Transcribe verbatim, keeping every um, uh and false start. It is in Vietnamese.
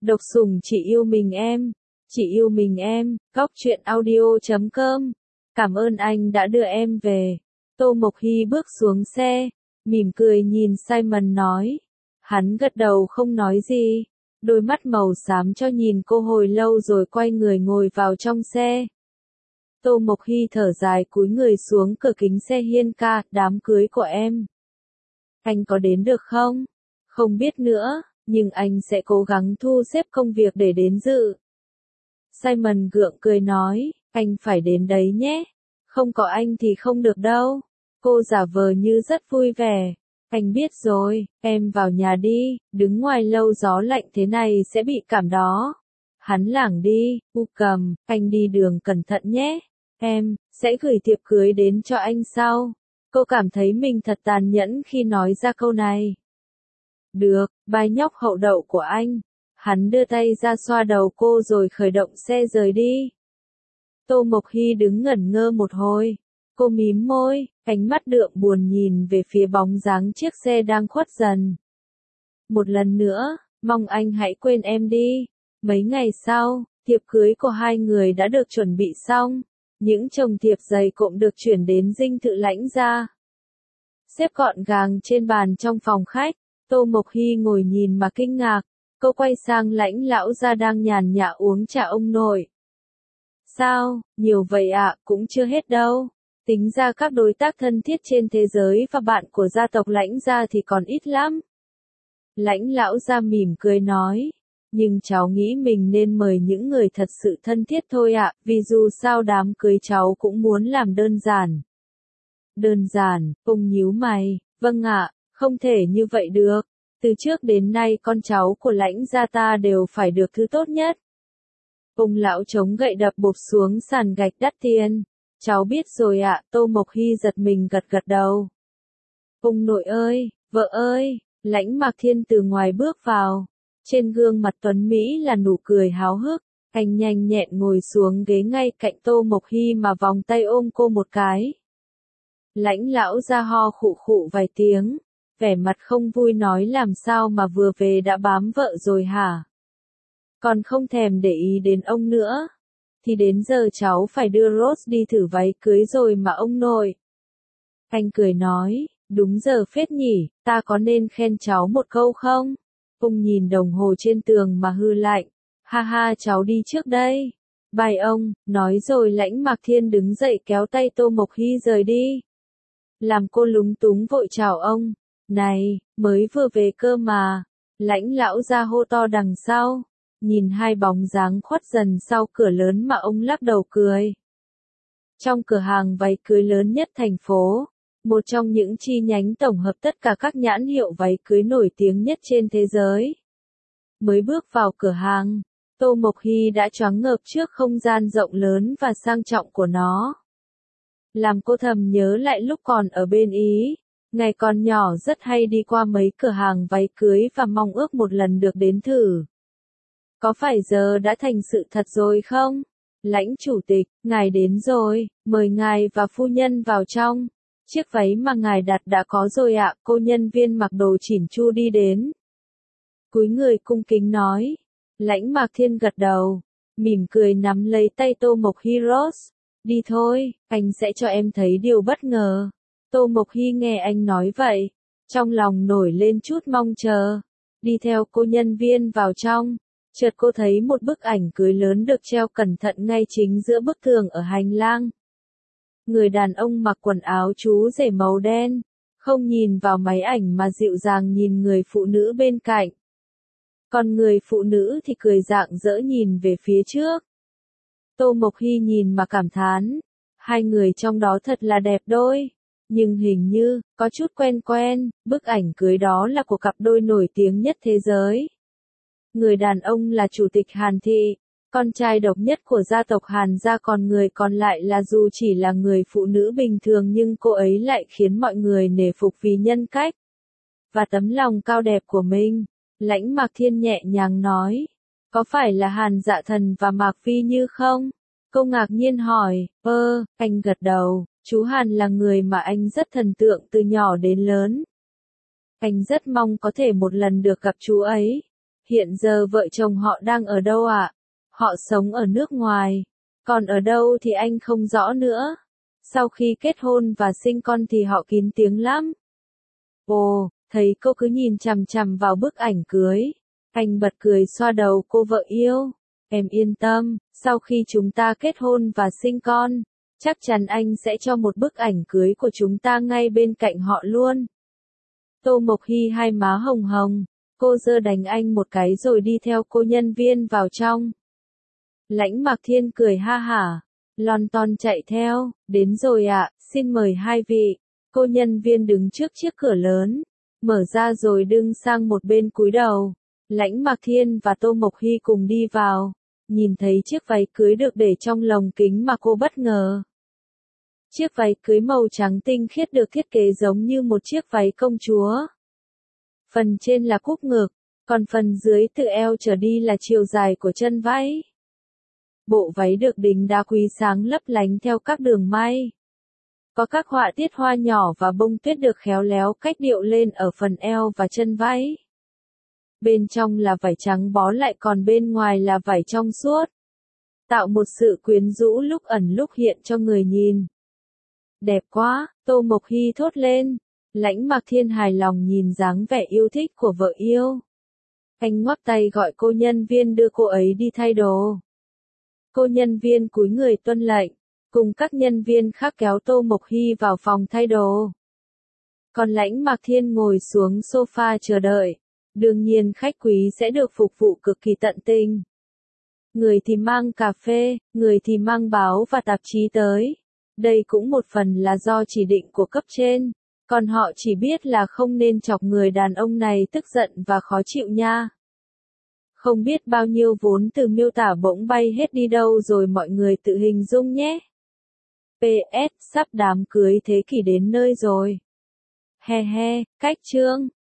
Độc sủng chỉ yêu mình em. Chỉ yêu mình em. Góc truyện audio chấm com. Cảm ơn anh đã đưa em về. Tô Mộc Hy bước xuống xe, mỉm cười nhìn Simon nói. Hắn gật đầu không nói gì. Đôi mắt màu xám cho nhìn cô hồi lâu rồi quay người ngồi vào trong xe. Tô Mộc Hy thở dài cúi người xuống cửa kính xe. Hiên ca, đám cưới của em. Anh có đến được không? Không biết nữa, nhưng anh sẽ cố gắng thu xếp công việc để đến dự. Simon gượng cười nói, anh phải đến đấy nhé. Không có anh thì không được đâu. Cô giả vờ như rất vui vẻ. Anh biết rồi, em vào nhà đi, đứng ngoài lâu gió lạnh thế này sẽ bị cảm đó. Hắn lảng đi, U Cầm, anh đi đường cẩn thận nhé. Em, sẽ gửi thiệp cưới đến cho anh sau. Cô cảm thấy mình thật tàn nhẫn khi nói ra câu này. Được, bài nhóc hậu đậu của anh. Hắn đưa tay ra xoa đầu cô rồi khởi động xe rời đi. Tô Mộc Hy đứng ngẩn ngơ một hồi. Cô mím môi, ánh mắt đượm buồn nhìn về phía bóng dáng chiếc xe đang khuất dần. Một lần nữa, mong anh hãy quên em đi. Mấy ngày sau, thiệp cưới của hai người đã được chuẩn bị xong. Những chồng thiệp dày cộm được chuyển đến dinh thự Lãnh gia. Xếp gọn gàng trên bàn trong phòng khách, Tô Mộc Hy ngồi nhìn mà kinh ngạc. Cô quay sang Lãnh lão gia đang nhàn nhã uống trà ông nội. Sao, nhiều vậy ạ, à, cũng chưa hết đâu. Tính ra các đối tác thân thiết trên thế giới và bạn của gia tộc Lãnh gia thì còn ít lắm. Lãnh lão gia mỉm cười nói. Nhưng cháu nghĩ mình nên mời những người thật sự thân thiết thôi ạ, à, vì dù sao đám cưới cháu cũng muốn làm đơn giản. Đơn giản, ông nhíu mày, vâng ạ, không thể như vậy được. Từ trước đến nay con cháu của Lãnh gia ta đều phải được thứ tốt nhất. Ông lão chống gậy đập bộp xuống sàn gạch đắt tiền. Cháu biết rồi ạ, à, Tô Mộc Hy giật mình gật gật đầu. Ông nội ơi, vợ ơi, Lãnh Mạc Thiên từ ngoài bước vào. Trên gương mặt tuấn Mỹ là nụ cười háo hức, anh nhanh nhẹn ngồi xuống ghế ngay cạnh Tô Mộc Hy mà vòng tay ôm cô một cái. Lãnh lão ra ho khụ khụ vài tiếng, vẻ mặt không vui nói làm sao mà vừa về đã bám vợ rồi hả? Còn không thèm để ý đến ông nữa. Thì đến giờ cháu phải đưa Rose đi thử váy cưới rồi mà ông nội. Anh cười nói, đúng giờ phết nhỉ, ta có nên khen cháu một câu không? Ông nhìn đồng hồ trên tường mà hư lạnh. Ha ha, cháu đi trước đây. Bye ông, nói rồi Lãnh Mạc Thiên đứng dậy kéo tay Tô Mộc Hy rời đi. Làm cô lúng túng vội chào ông. Này, mới vừa về cơ mà. Lãnh lão ra hô to đằng sau. Nhìn hai bóng dáng khuất dần sau cửa lớn mà ông lắc đầu cười. Trong cửa hàng váy cưới lớn nhất thành phố, một trong những chi nhánh tổng hợp tất cả các nhãn hiệu váy cưới nổi tiếng nhất trên thế giới. Mới bước vào cửa hàng, Tô Mộc Hy đã choáng ngợp trước không gian rộng lớn và sang trọng của nó. Làm cô thầm nhớ lại lúc còn ở bên Ý, ngày còn nhỏ rất hay đi qua mấy cửa hàng váy cưới và mong ước một lần được đến thử. Có phải giờ đã thành sự thật rồi không? Lãnh chủ tịch, ngài đến rồi, mời ngài và phu nhân vào trong. Chiếc váy mà ngài đặt đã có rồi ạ, cô nhân viên mặc đồ chỉn chu đi đến. Cúi người cung kính nói. Lãnh Mạc Thiên gật đầu, mỉm cười nắm lấy tay Tô Mộc Hy. Rose, đi thôi, anh sẽ cho em thấy điều bất ngờ. Tô Mộc Hy nghe anh nói vậy, trong lòng nổi lên chút mong chờ. Đi theo cô nhân viên vào trong, chợt cô thấy một bức ảnh cưới lớn được treo cẩn thận ngay chính giữa bức tường ở hành lang. Người đàn ông mặc quần áo chú rể màu đen, không nhìn vào máy ảnh mà dịu dàng nhìn người phụ nữ bên cạnh. Còn người phụ nữ thì cười rạng rỡ nhìn về phía trước. Tô Mộc Hy nhìn mà cảm thán, hai người trong đó thật là đẹp đôi, nhưng hình như, có chút quen quen, bức ảnh cưới đó là của cặp đôi nổi tiếng nhất thế giới. Người đàn ông là Chủ tịch Hàn Thị, con trai độc nhất của gia tộc Hàn gia, còn người còn lại là dù chỉ là người phụ nữ bình thường nhưng cô ấy lại khiến mọi người nể phục vì nhân cách và tấm lòng cao đẹp của mình. Lãnh Mạc Thiên nhẹ nhàng nói, có phải là Hàn Dạ Thần và Mạc Phi Như không? Cô ngạc nhiên hỏi, ơ, anh gật đầu, chú Hàn là người mà anh rất thần tượng từ nhỏ đến lớn. Anh rất mong có thể một lần được gặp chú ấy. Hiện giờ vợ chồng họ đang ở đâu ạ? Họ sống ở nước ngoài. Còn ở đâu thì anh không rõ nữa. Sau khi kết hôn và sinh con thì họ kín tiếng lắm. Ồ, thấy cô cứ nhìn chằm chằm vào bức ảnh cưới. Anh bật cười xoa đầu cô vợ yêu. Em yên tâm, sau khi chúng ta kết hôn và sinh con, chắc chắn anh sẽ cho một bức ảnh cưới của chúng ta ngay bên cạnh họ luôn. Tô Mộc Hy hai má hồng hồng, cô giơ đánh anh một cái rồi đi theo cô nhân viên vào trong. Lãnh Mạc Thiên cười ha hả, lon ton chạy theo, đến rồi ạ, xin mời hai vị. Cô nhân viên đứng trước chiếc cửa lớn, mở ra rồi đứng sang một bên cúi đầu. Lãnh Mạc Thiên và Tô Mộc Hy cùng đi vào, nhìn thấy chiếc váy cưới được để trong lồng kính mà cô bất ngờ. Chiếc váy cưới màu trắng tinh khiết được thiết kế giống như một chiếc váy công chúa. Phần trên là cúc ngực, còn phần dưới từ eo trở đi là chiều dài của chân váy. Bộ váy được đính đá quý sáng lấp lánh theo các đường may. Có các họa tiết hoa nhỏ và bông tuyết được khéo léo cách điệu lên ở phần eo và chân váy. Bên trong là vải trắng bó lại còn bên ngoài là vải trong suốt. Tạo một sự quyến rũ lúc ẩn lúc hiện cho người nhìn. Đẹp quá, Tô Mộc Hy thốt lên. Lãnh Mạc Thiên hài lòng nhìn dáng vẻ yêu thích của vợ yêu. Anh ngoắc tay gọi cô nhân viên đưa cô ấy đi thay đồ. Cô nhân viên cúi người tuân lệnh, cùng các nhân viên khác kéo Tô Mộc Hy vào phòng thay đồ. Còn Lãnh Mạc Thiên ngồi xuống sofa chờ đợi. Đương nhiên khách quý sẽ được phục vụ cực kỳ tận tình. Người thì mang cà phê, người thì mang báo và tạp chí tới. Đây cũng một phần là do chỉ định của cấp trên, còn họ chỉ biết là không nên chọc người đàn ông này tức giận và khó chịu nha. Không biết bao nhiêu vốn từ miêu tả bỗng bay hết đi đâu rồi mọi người tự hình dung nhé. pê ét sắp đám cưới thế kỷ đến nơi rồi. He he, cách chương.